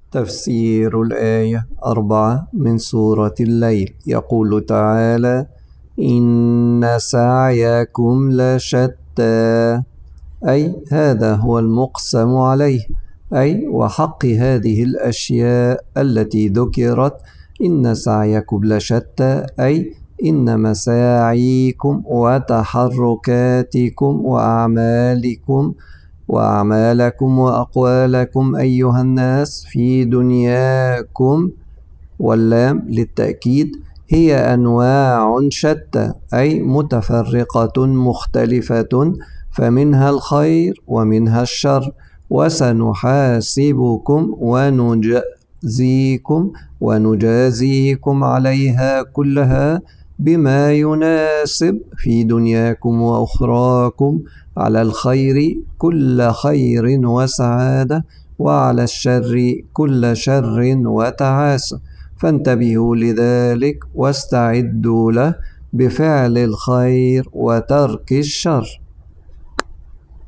تفسير الآية 4 من سورة الليل. يقول تعالى: إن سعيكم لشتى، أي هذا هو المقسم عليه، أي وحق هذه الأشياء التي ذكرت. إن سعيكم لشتى، أي إن مساعيكم وتحركاتكم وأعمالكم وأقوالكم أيها الناس في دنياكم، واللام للتأكيد، هي أنواع شتى، أي متفرقة مختلفة، فمنها الخير ومنها الشر، وسنحاسبكم ونجازيكم عليها كلها بما يناسب في دنياكم وأخراكم، على الخير كل خير وسعادة، وعلى الشر كل شر وتعاسة. فانتبهوا لذلك واستعدوا له بفعل الخير وترك الشر.